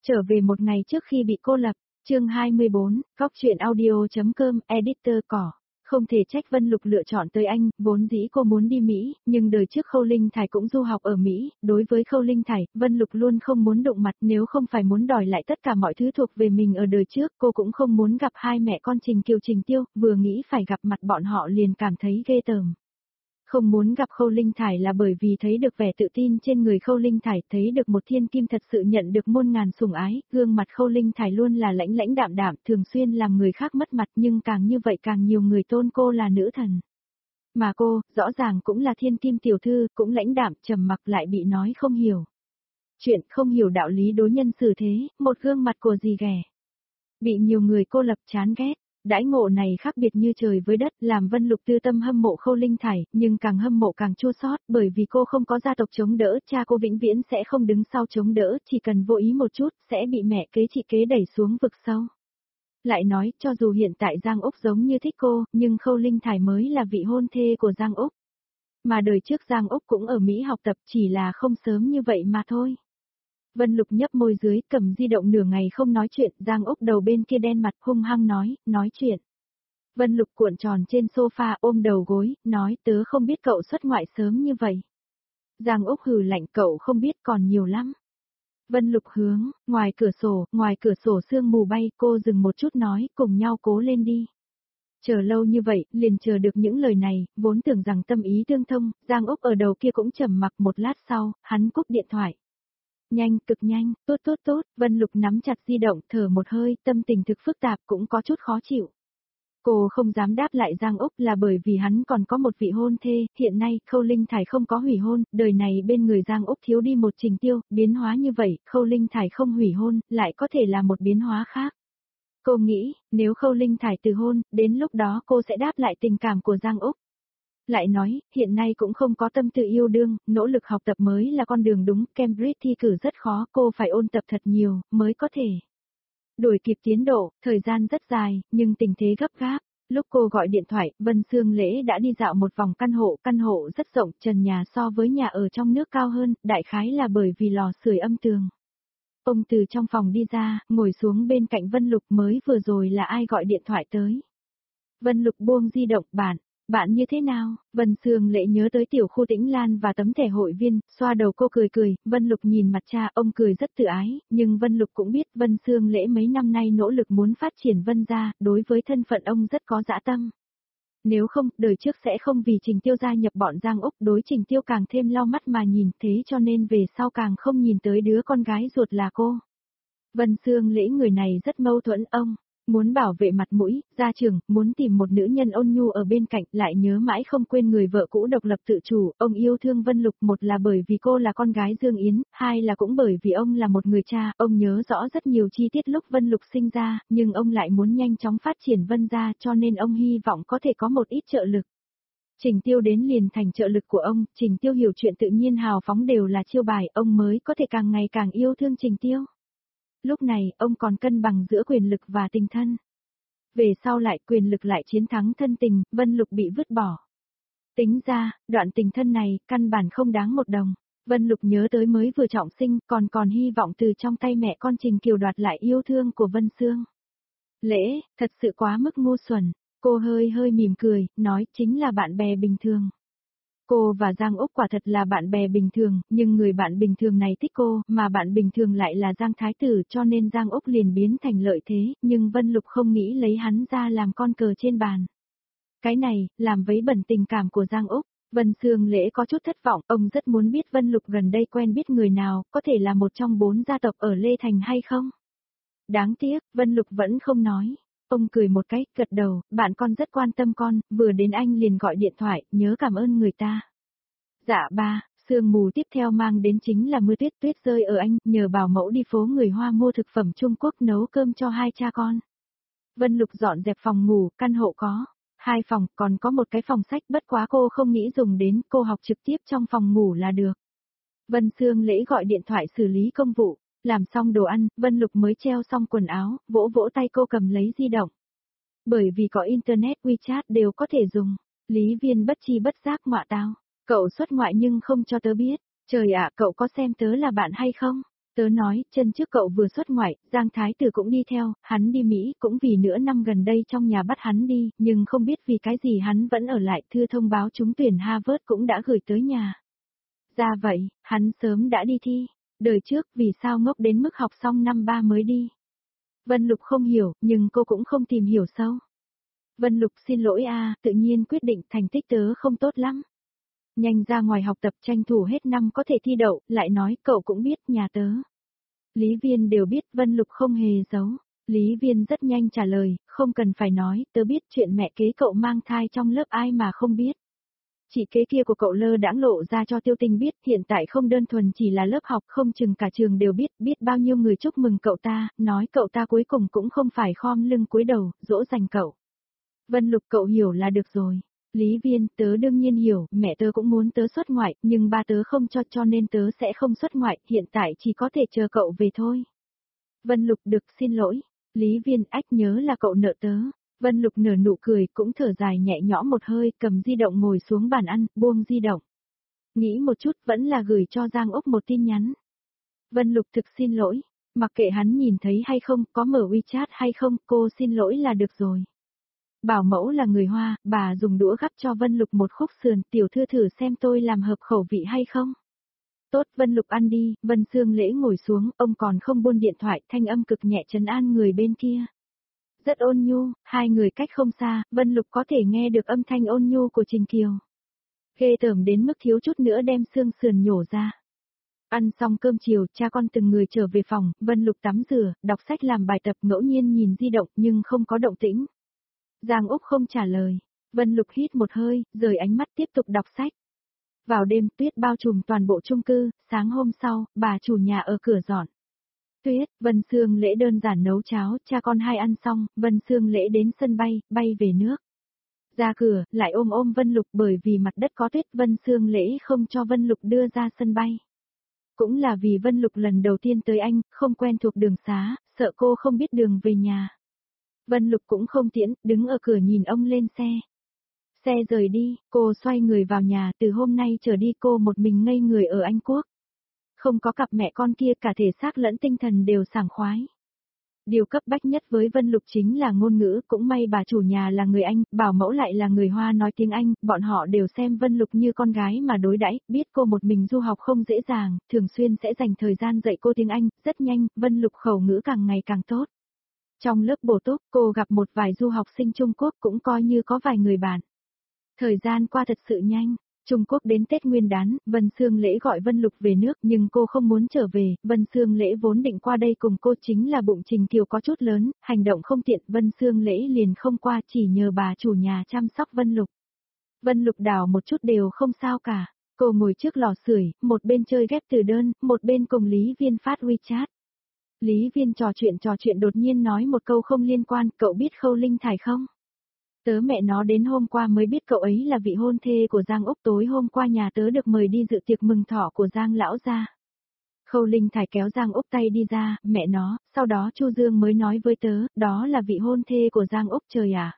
Trở về một ngày trước khi bị cô lập, chương 24, góc truyện audio.com, editor cỏ. Không thể trách Vân Lục lựa chọn tới Anh, vốn dĩ cô muốn đi Mỹ, nhưng đời trước Khâu Linh Thải cũng du học ở Mỹ, đối với Khâu Linh Thải, Vân Lục luôn không muốn đụng mặt, nếu không phải muốn đòi lại tất cả mọi thứ thuộc về mình ở đời trước, cô cũng không muốn gặp hai mẹ con Trình Kiều Trình Tiêu, vừa nghĩ phải gặp mặt bọn họ liền cảm thấy ghê tởm. Không muốn gặp Khâu Linh Thải là bởi vì thấy được vẻ tự tin trên người Khâu Linh Thải, thấy được một thiên kim thật sự nhận được muôn ngàn sủng ái, gương mặt Khâu Linh Thải luôn là lãnh lãnh đạm đạm, thường xuyên làm người khác mất mặt nhưng càng như vậy càng nhiều người tôn cô là nữ thần. Mà cô, rõ ràng cũng là thiên kim tiểu thư, cũng lãnh đạm, trầm mặc lại bị nói không hiểu. Chuyện không hiểu đạo lý đối nhân xử thế, một gương mặt của gì ghẻ. Bị nhiều người cô lập chán ghét. Đãi ngộ này khác biệt như trời với đất, làm Vân Lục tư tâm hâm mộ Khâu Linh Thải, nhưng càng hâm mộ càng chua xót, bởi vì cô không có gia tộc chống đỡ, cha cô vĩnh viễn sẽ không đứng sau chống đỡ, chỉ cần vô ý một chút, sẽ bị mẹ kế chị kế đẩy xuống vực sâu. Lại nói, cho dù hiện tại Giang Úc giống như thích cô, nhưng Khâu Linh Thải mới là vị hôn thê của Giang Úc. Mà đời trước Giang Úc cũng ở Mỹ học tập, chỉ là không sớm như vậy mà thôi. Vân Lục nhấp môi dưới, cầm di động nửa ngày không nói chuyện, Giang Úc đầu bên kia đen mặt hung hăng nói chuyện. Vân Lục cuộn tròn trên sofa ôm đầu gối, nói tớ không biết cậu xuất ngoại sớm như vậy. Giang Úc hừ lạnh cậu không biết còn nhiều lắm. Vân Lục hướng, ngoài cửa sổ sương mù bay, cô dừng một chút nói, cùng nhau cố lên đi. Chờ lâu như vậy, liền chờ được những lời này, vốn tưởng rằng tâm ý tương thông, Giang Úc ở đầu kia cũng trầm mặc một lát sau, hắn cúp điện thoại. Nhanh, cực nhanh, tốt, Vân Lục nắm chặt di động, thở một hơi, tâm tình thực phức tạp cũng có chút khó chịu. Cô không dám đáp lại Giang Úc là bởi vì hắn còn có một vị hôn thê, hiện nay Khâu Linh Thải không có hủy hôn, đời này bên người Giang Úc thiếu đi một Trình Tiêu, biến hóa như vậy, Khâu Linh Thải không hủy hôn, lại có thể là một biến hóa khác. Cô nghĩ, nếu Khâu Linh Thải từ hôn, đến lúc đó cô sẽ đáp lại tình cảm của Giang Úc. Lại nói, hiện nay cũng không có tâm tư yêu đương, nỗ lực học tập mới là con đường đúng, Cambridge thi cử rất khó, cô phải ôn tập thật nhiều, mới có thể đuổi kịp tiến độ, thời gian rất dài, nhưng tình thế gấp gáp. Lúc cô gọi điện thoại, Vân Sương Lễ đã đi dạo một vòng căn hộ rất rộng, trần nhà so với nhà ở trong nước cao hơn, đại khái là bởi vì lò sưởi âm tường. Ông từ trong phòng đi ra, ngồi xuống bên cạnh Vân Lục mới vừa rồi là ai gọi điện thoại tới. Vân Lục buông di động, bạn như thế nào? Vân Sương Lễ nhớ tới tiểu khu Tĩnh Lan và tấm thẻ hội viên, xoa đầu cô cười, Vân Lục nhìn mặt cha, ông cười rất tự ái, nhưng Vân Lục cũng biết Vân Sương Lễ mấy năm nay nỗ lực muốn phát triển Vân gia, đối với thân phận ông rất có dã tâm. Nếu không, đời trước sẽ không vì Trình Tiêu gia nhập bọn Giang Úc, đối Trình Tiêu càng thêm lau mắt mà nhìn, thế cho nên về sau càng không nhìn tới đứa con gái ruột là cô. Vân Sương Lễ người này rất mâu thuẫn, ông muốn bảo vệ mặt mũi, gia trưởng, muốn tìm một nữ nhân ôn nhu ở bên cạnh, lại nhớ mãi không quên người vợ cũ độc lập tự chủ, ông yêu thương Vân Lục, một là bởi vì cô là con gái Dương Yến, hai là cũng bởi vì ông là một người cha, ông nhớ rõ rất nhiều chi tiết lúc Vân Lục sinh ra, nhưng ông lại muốn nhanh chóng phát triển Vân gia, cho nên ông hy vọng có thể có một ít trợ lực. Trình Tiêu đến liền thành trợ lực của ông, Trình Tiêu hiểu chuyện tự nhiên hào phóng đều là chiêu bài, ông mới có thể càng ngày càng yêu thương Trình Tiêu. Lúc này, ông còn cân bằng giữa quyền lực và tình thân. Về sau lại quyền lực lại chiến thắng thân tình, Vân Lục bị vứt bỏ. Tính ra, đoạn tình thân này, căn bản không đáng một đồng. Vân Lục nhớ tới mới vừa trọng sinh, còn hy vọng từ trong tay mẹ con Trình Kiều đoạt lại yêu thương của Vân Sương. Lễ, thật sự quá mức ngu xuẩn. Cô hơi mỉm cười, nói chính là bạn bè bình thường. Cô và Giang Úc quả thật là bạn bè bình thường, nhưng người bạn bình thường này thích cô, mà bạn bình thường lại là Giang Thái Tử, cho nên Giang Úc liền biến thành lợi thế, nhưng Vân Lục không nghĩ lấy hắn ra làm con cờ trên bàn. Cái này, làm vấy bẩn tình cảm của Giang Úc. Vân Sương Lễ có chút thất vọng, ông rất muốn biết Vân Lục gần đây quen biết người nào, có thể là một trong 4 gia tộc ở Lê Thành hay không. Đáng tiếc, Vân Lục vẫn không nói. Ông cười một cái, gật đầu, bạn con rất quan tâm con, vừa đến anh liền gọi điện thoại, nhớ cảm ơn người ta. Dạ ba, sương mù tiếp theo mang đến chính là mưa tuyết rơi ở Anh, nhờ bảo mẫu đi phố người Hoa mua thực phẩm Trung Quốc nấu cơm cho hai cha con. Vân Lục dọn dẹp phòng ngủ, căn hộ có 2 phòng, còn có một cái phòng sách, bất quá cô không nghĩ dùng đến, cô học trực tiếp trong phòng ngủ là được. Vân Sương Lễ gọi điện thoại xử lý công vụ. Làm xong đồ ăn, Vân Lục mới treo xong quần áo, vỗ tay cô cầm lấy di động. Bởi vì có internet WeChat đều có thể dùng. Lý Viên bất chi bất giác ngọa tao. Cậu xuất ngoại nhưng không cho tớ biết. Trời ạ, cậu có xem tớ là bạn hay không? Tớ nói, chân trước cậu vừa xuất ngoại, Giang Thái Tử cũng đi theo, hắn đi Mỹ cũng vì nửa năm gần đây trong nhà bắt hắn đi, nhưng không biết vì cái gì hắn vẫn ở lại, thư thông báo trúng tuyển Harvard cũng đã gửi tới nhà. Ra vậy, hắn sớm đã đi thi, đời trước vì sao ngốc đến mức học xong năm 3 mới đi. Vân Lục không hiểu, nhưng cô cũng không tìm hiểu sâu. Vân Lục xin lỗi tự nhiên quyết định thành tích tớ không tốt lắm. Nhanh ra ngoài học tập tranh thủ hết năm có thể thi đậu, lại nói cậu cũng biết nhà tớ. Lý Viên đều biết Vân Lục không hề giấu. Lý Viên rất nhanh trả lời, không cần phải nói, tớ biết chuyện mẹ kế cậu mang thai trong lớp ai mà không biết. Chị kế kia của cậu lơ đãng lộ ra cho Tiêu Tinh biết, hiện tại không đơn thuần chỉ là lớp học, không chừng cả trường đều biết bao nhiêu người chúc mừng cậu ta, nói cậu ta cuối cùng cũng không phải khom lưng cúi đầu, dỗ dành cậu. Vân Lục cậu hiểu là được rồi. Lý Viên, tớ đương nhiên hiểu, mẹ tớ cũng muốn tớ xuất ngoại, nhưng ba tớ không cho nên tớ sẽ không xuất ngoại, hiện tại chỉ có thể chờ cậu về thôi. Vân Lục được xin lỗi. Lý Viên ách nhớ là cậu nợ tớ. Vân Lục nở nụ cười cũng thở dài nhẹ nhõm một hơi, cầm di động ngồi xuống bàn ăn, buông di động. Nghĩ một chút vẫn là gửi cho Giang Úc một tin nhắn. Vân Lục thực xin lỗi, mặc kệ hắn nhìn thấy hay không, có mở WeChat hay không, cô xin lỗi là được rồi. Bảo mẫu là người Hoa, bà dùng đũa gắp cho Vân Lục một khúc sườn, tiểu thư thử xem tôi làm hợp khẩu vị hay không. Tốt, Vân Lục ăn đi, Vân Sương Lễ ngồi xuống, ông còn không buông điện thoại, thanh âm cực nhẹ trấn an người bên kia. Rất ôn nhu, hai người cách không xa, Vân Lục có thể nghe được âm thanh ôn nhu của Trình Kiều. Ghê tởm đến mức thiếu chút nữa đem xương sườn nhổ ra. Ăn xong cơm chiều, cha con từng người trở về phòng, Vân Lục tắm rửa, đọc sách làm bài tập ngẫu nhiên nhìn di động nhưng không có động tĩnh. Giang Úc không trả lời. Vân Lục hít một hơi, rời ánh mắt tiếp tục đọc sách. Vào đêm tuyết bao trùm toàn bộ chung cư, sáng hôm sau, bà chủ nhà ở cửa dọn. Tuyết, Vân Sương Lễ đơn giản nấu cháo, cha con hai ăn xong, Vân Sương Lễ đến sân bay về nước. Ra cửa, lại ôm Vân Lục bởi vì mặt đất có tuyết, Vân Sương Lễ không cho Vân Lục đưa ra sân bay. Cũng là vì Vân Lục lần đầu tiên tới Anh, không quen thuộc đường xá, sợ cô không biết đường về nhà. Vân Lục cũng không tiễn, đứng ở cửa nhìn ông lên xe. Xe rời đi, cô xoay người vào nhà, từ hôm nay trở đi cô một mình ngây người ở Anh Quốc. Không có cặp mẹ con kia, cả thể xác lẫn tinh thần đều sảng khoái. Điều cấp bách nhất với Vân Lục chính là ngôn ngữ, cũng may bà chủ nhà là người Anh, bảo mẫu lại là người Hoa nói tiếng Anh, bọn họ đều xem Vân Lục như con gái mà đối đãi, biết cô một mình du học không dễ dàng, thường xuyên sẽ dành thời gian dạy cô tiếng Anh, rất nhanh, Vân Lục khẩu ngữ càng ngày càng tốt. Trong lớp bổ túc, cô gặp một vài du học sinh Trung Quốc cũng coi như có vài người bạn. Thời gian qua thật sự nhanh. Trung Quốc đến Tết Nguyên đán, Vân Sương Lễ gọi Vân Lục về nước nhưng cô không muốn trở về, Vân Sương Lễ vốn định qua đây cùng cô chính là bụng Trình Kiều có chút lớn, hành động không tiện, Vân Sương Lễ liền không qua chỉ nhờ bà chủ nhà chăm sóc Vân Lục. Vân Lục đảo một chút đều không sao cả, cô ngồi trước lò sưởi, một bên chơi ghép từ đơn, một bên cùng Lý Viên phát WeChat. Lý Viên trò chuyện đột nhiên nói một câu không liên quan, cậu biết Khâu Linh Thải không? Tớ mẹ nó đến hôm qua mới biết cậu ấy là vị hôn thê của Giang Úc, tối hôm qua nhà tớ được mời đi dự tiệc mừng thọ của Giang lão gia. Khâu Linh Thải kéo Giang Úc tay đi ra, mẹ nó, sau đó Chu Dương mới nói với tớ, đó là vị hôn thê của Giang Úc trời à.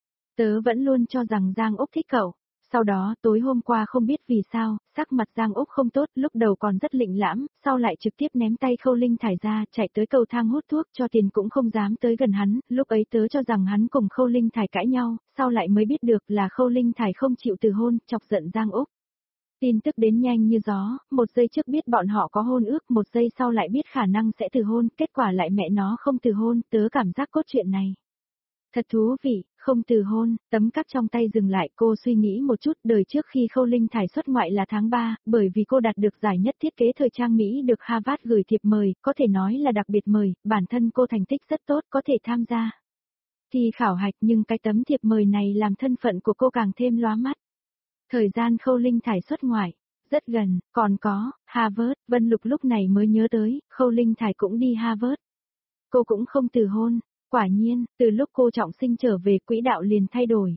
Tớ vẫn luôn cho rằng Giang Úc thích cậu. Sau đó, tối hôm qua không biết vì sao, sắc mặt Giang Úc không tốt, lúc đầu còn rất lịnh lãm, sau lại trực tiếp ném tay Khâu Linh Thải ra, chạy tới cầu thang hút thuốc, cho tiền cũng không dám tới gần hắn, lúc ấy tớ cho rằng hắn cùng Khâu Linh Thải cãi nhau, sau lại mới biết được là Khâu Linh Thải không chịu từ hôn, chọc giận Giang Úc. Tin tức đến nhanh như gió, một giây trước biết bọn họ có hôn ước, một giây sau lại biết khả năng sẽ từ hôn, kết quả lại mẹ nó không từ hôn, tớ cảm giác cốt truyện này. Thật thú vị, không từ hôn, tấm cắt trong tay dừng lại, cô suy nghĩ một chút, đời trước khi Khâu Linh Thải xuất ngoại là tháng 3, bởi vì cô đạt được giải nhất thiết kế thời trang Mỹ được Harvard gửi thiệp mời, có thể nói là đặc biệt mời, bản thân cô thành tích rất tốt, có thể tham gia. Thì khảo hạch nhưng cái tấm thiệp mời này làm thân phận của cô càng thêm lóa mắt. Thời gian Khâu Linh Thải xuất ngoại, rất gần, còn có, Harvard, Vân Lục lúc này mới nhớ tới, Khâu Linh Thải cũng đi Harvard. Cô cũng không từ hôn. Quả nhiên, từ lúc cô trọng sinh trở về quỹ đạo liền thay đổi.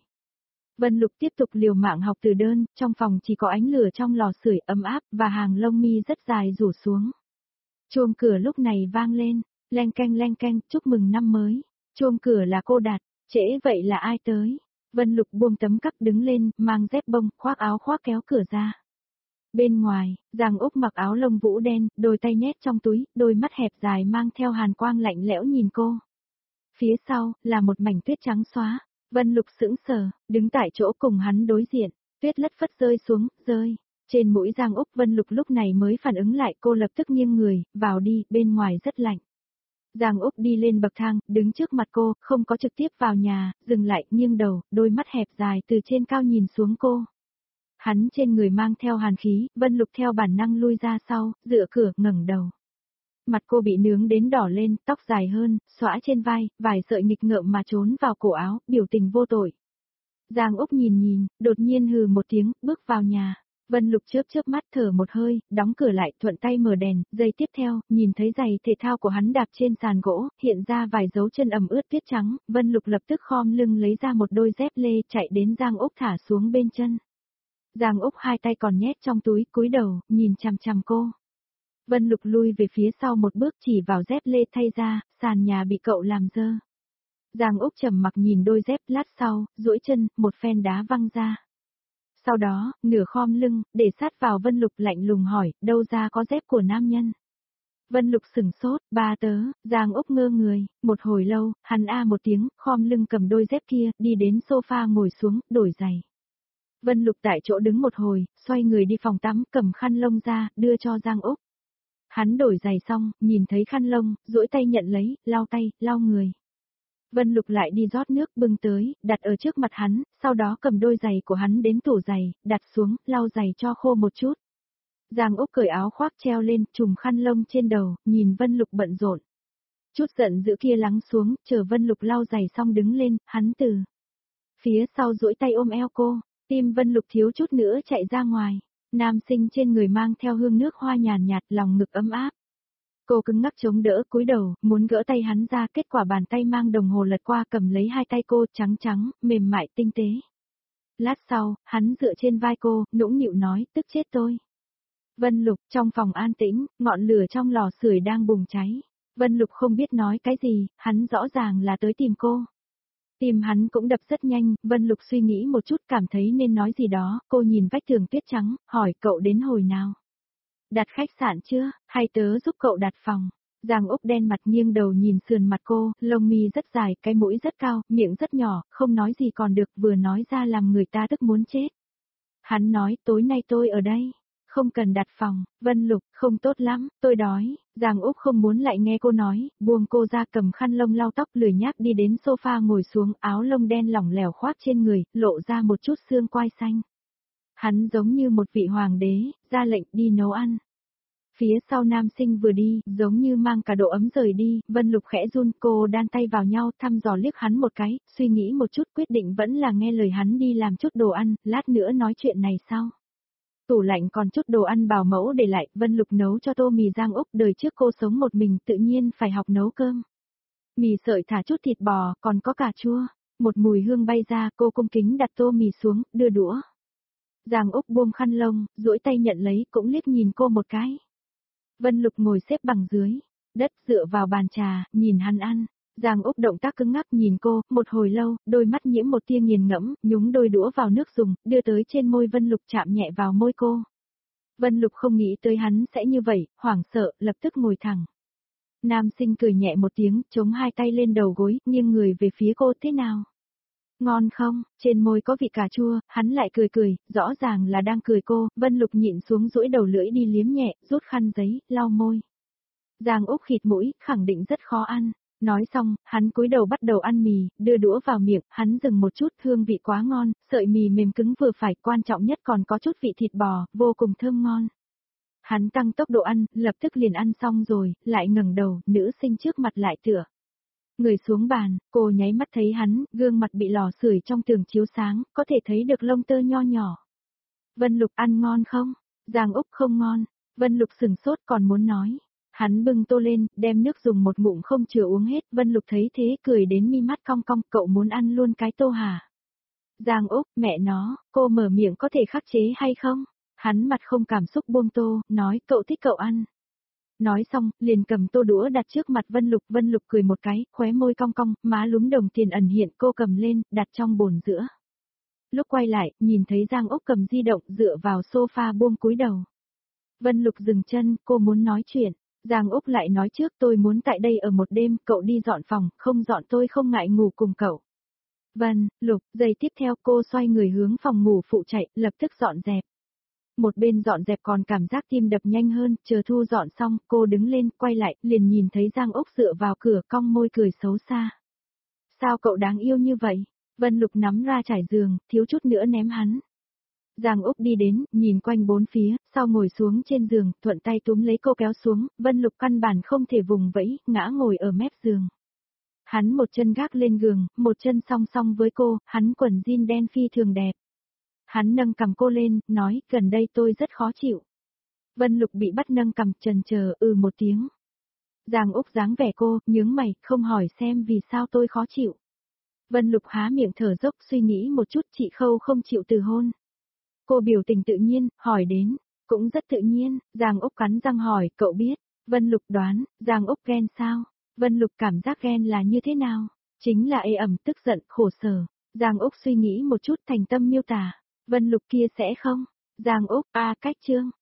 Vân Lục tiếp tục liều mạng học từ đơn, trong phòng chỉ có ánh lửa trong lò sưởi ấm áp và hàng lông mi rất dài rủ xuống. Chuông cửa lúc này vang lên, leng keng, chúc mừng năm mới. Chuông cửa là cô đặt, trễ vậy là ai tới? Vân Lục buông tấm cắp đứng lên, mang dép bông, khoác áo khoác kéo cửa ra. Bên ngoài, Giang Úc mặc áo lông vũ đen, đôi tay nhét trong túi, đôi mắt hẹp dài mang theo hàn quang lạnh lẽo nhìn cô. Phía sau, là một mảnh tuyết trắng xóa. Vân Lục sững sờ, đứng tại chỗ cùng hắn đối diện, tuyết lất phất rơi xuống, rơi. Trên mũi Giang Úc. Vân Lục lúc này mới phản ứng lại, cô lập tức nghiêng người, vào đi, bên ngoài rất lạnh. Giang Úc đi lên bậc thang, đứng trước mặt cô, không có trực tiếp vào nhà, dừng lại, nghiêng đầu, đôi mắt hẹp dài từ trên cao nhìn xuống cô. Hắn trên người mang theo hàn khí, Vân Lục theo bản năng lui ra sau, dựa cửa, ngẩng đầu. Mặt cô bị nướng đến đỏ lên, tóc dài hơn, xõa trên vai, vài sợi nghịch ngợm mà trốn vào cổ áo, biểu tình vô tội. Giang Úc nhìn, đột nhiên hừ một tiếng, bước vào nhà. Vân Lục chớp mắt thở một hơi, đóng cửa lại, thuận tay mở đèn, giây tiếp theo, nhìn thấy giày thể thao của hắn đạp trên sàn gỗ, hiện ra vài dấu chân ẩm ướt tuyết trắng, Vân Lục lập tức khom lưng lấy ra một đôi dép lê, chạy đến Giang Úc thả xuống bên chân. Giang Úc hai tay còn nhét trong túi, cúi đầu, nhìn chằm chằm cô. Vân Lục lui về phía sau một bước, chỉ vào dép lê thay ra, sàn nhà bị cậu làm dơ. Giang Úc trầm mặc nhìn đôi dép, lát sau, duỗi chân, một phen đá văng ra. Sau đó, nửa khom lưng, để sát vào Vân Lục, lạnh lùng hỏi, đâu ra có dép của nam nhân. Vân Lục sừng sốt, ba tớ. Giang Úc ngơ người, một hồi lâu, hắn a một tiếng, khom lưng cầm đôi dép kia, đi đến sofa ngồi xuống, đổi giày. Vân Lục tại chỗ đứng một hồi, xoay người đi phòng tắm, cầm khăn lông ra, đưa cho Giang Úc. Hắn đổi giày xong, nhìn thấy khăn lông, duỗi tay nhận lấy, lau tay, lau người. Vân Lục lại đi rót nước bưng tới, đặt ở trước mặt hắn, sau đó cầm đôi giày của hắn đến tủ giày, đặt xuống, lau giày cho khô một chút. Giang Úc cởi áo khoác treo lên, trùm khăn lông trên đầu, nhìn Vân Lục bận rộn. Chút giận dữ kia lắng xuống, chờ Vân Lục lau giày xong đứng lên, hắn từ phía sau duỗi tay ôm eo cô, tim Vân Lục thiếu chút nữa chạy ra ngoài. Nam sinh trên người mang theo hương nước hoa nhàn nhạt, lòng ngực ấm áp. Cô cứng ngắc chống đỡ, cúi đầu, muốn gỡ tay hắn ra, kết quả bàn tay mang đồng hồ lật qua cầm lấy hai tay cô, trắng, mềm mại tinh tế. Lát sau, hắn dựa trên vai cô, nũng nịu nói, tức chết tôi. Vân Lục, trong phòng an tĩnh, ngọn lửa trong lò sưởi đang bùng cháy. Vân Lục không biết nói cái gì, hắn rõ ràng là tới tìm cô. Tim hắn cũng đập rất nhanh, Vân Lục suy nghĩ một chút, cảm thấy nên nói gì đó, cô nhìn vách tường tuyết trắng, hỏi cậu đến hồi nào? Đặt khách sạn chưa, hay tớ giúp cậu đặt phòng? Giang Úc đen mặt nghiêng đầu nhìn sườn mặt cô, lông mi rất dài, cái mũi rất cao, miệng rất nhỏ, không nói gì còn được, vừa nói ra làm người ta tức muốn chết. Hắn nói, tối nay tôi ở đây. Không cần đặt phòng. Vân Lục, không tốt lắm, tôi đói. Giang Úc không muốn lại nghe cô nói, buông cô ra, cầm khăn lông lau tóc, lười nhác đi đến sofa ngồi xuống, áo lông đen lỏng lẻo khoác trên người, lộ ra một chút xương quai xanh. Hắn giống như một vị hoàng đế, ra lệnh đi nấu ăn. Phía sau nam sinh vừa đi, giống như mang cả độ ấm rời đi, Vân Lục khẽ run, cô đan tay vào nhau, thăm dò liếc hắn một cái, suy nghĩ một chút, quyết định vẫn là nghe lời hắn đi làm chút đồ ăn, lát nữa nói chuyện này sau. Tủ lạnh còn chút đồ ăn bảo mẫu để lại, Vân Lục nấu cho tô mì. Giang Úc đời trước cô sống một mình, tự nhiên phải học nấu cơm. Mì sợi thả chút thịt bò, còn có cà chua. Một mùi hương bay ra, cô cung kính đặt tô mì xuống, đưa đũa. Giang Úc buông khăn lông, duỗi tay nhận lấy, cũng liếc nhìn cô một cái. Vân Lục ngồi xếp bằng dưới đất, dựa vào bàn trà, nhìn hắn ăn. Giang Úc động tác cứng ngắc nhìn cô, một hồi lâu, đôi mắt nhiễm một tia nghiền ngẫm, nhúng đôi đũa vào nước dùng, đưa tới trên môi Vân Lục, chạm nhẹ vào môi cô. Vân Lục không nghĩ tới hắn sẽ như vậy, hoảng sợ, lập tức ngồi thẳng. Nam sinh cười nhẹ một tiếng, chống hai tay lên đầu gối, nghiêng người về phía cô, thế nào? Ngon không? Trên môi có vị cà chua, hắn lại cười, rõ ràng là đang cười cô, Vân Lục nhịn xuống duỗi đầu lưỡi đi liếm nhẹ, rút khăn giấy, lau môi. Giang Úc khịt mũi, khẳng định rất khó ăn. Nói xong, hắn cúi đầu bắt đầu ăn mì, đưa đũa vào miệng, hắn dừng một chút, hương vị quá ngon, sợi mì mềm cứng vừa phải, quan trọng nhất còn có chút vị thịt bò, vô cùng thơm ngon. Hắn tăng tốc độ ăn, lập tức liền ăn xong rồi, lại ngẩng đầu, nữ sinh trước mặt lại tựa người xuống bàn, cô nháy mắt thấy hắn, gương mặt bị lò sưởi trong tường chiếu sáng, có thể thấy được lông tơ nho nhỏ. Vân Lục ăn ngon không? Giang Úc không ngon. Vân Lục sừng sốt còn muốn nói. Hắn bưng tô lên, đem nước dùng một ngụm không chừa uống hết, Vân Lục thấy thế cười đến mi mắt cong cong, cậu muốn ăn luôn cái tô hả? Giang Úc, mẹ nó, cô mở miệng có thể khắc chế hay không? Hắn mặt không cảm xúc buông tô, nói cậu thích cậu ăn. Nói xong, liền cầm tô đũa đặt trước mặt Vân Lục cười một cái, khóe môi cong cong, má lúm đồng tiền ẩn hiện, cô cầm lên, đặt trong bồn giữa. Lúc quay lại, nhìn thấy Giang Úc cầm di động dựa vào sofa buông cúi đầu. Vân Lục dừng chân, cô muốn nói chuyện. Giang Úc lại nói trước tôi muốn tại đây ở một đêm, cậu đi dọn phòng, không dọn tôi không ngại ngủ cùng cậu. Vân, Lục, giây tiếp theo cô xoay người hướng phòng ngủ phụ chạy, lập tức dọn dẹp. Một bên dọn dẹp còn cảm giác tim đập nhanh hơn, chờ thu dọn xong, cô đứng lên, quay lại, liền nhìn thấy Giang Úc dựa vào cửa cong môi cười xấu xa. Sao cậu đáng yêu như vậy? Vân Lục nắm ra trải giường, thiếu chút nữa ném hắn. Giang Úc đi đến, nhìn quanh bốn phía, sau ngồi xuống trên giường, thuận tay túm lấy cô kéo xuống, Vân Lục căn bản không thể vùng vẫy, ngã ngồi ở mép giường. Hắn một chân gác lên giường, một chân song song với cô, hắn quần jean đen phi thường đẹp. Hắn nâng cầm cô lên, nói, gần đây tôi rất khó chịu. Vân Lục bị bắt nâng cầm, chần chờ, một tiếng. Giang Úc dáng vẻ cô, nhướng mày, không hỏi xem vì sao tôi khó chịu. Vân Lục há miệng thở dốc suy nghĩ một chút, chị Khâu không chịu từ hôn. Cô biểu tình tự nhiên, hỏi đến, cũng rất tự nhiên, Giang Úc cắn răng hỏi, cậu biết. Vân Lục đoán, Giang Úc ghen sao? Vân Lục cảm giác ghen là như thế nào? Chính là ê ẩm, tức giận, khổ sở. Giang Úc suy nghĩ một chút thành tâm miêu tả. Vân Lục kia sẽ không? Giang Úc, cách chương.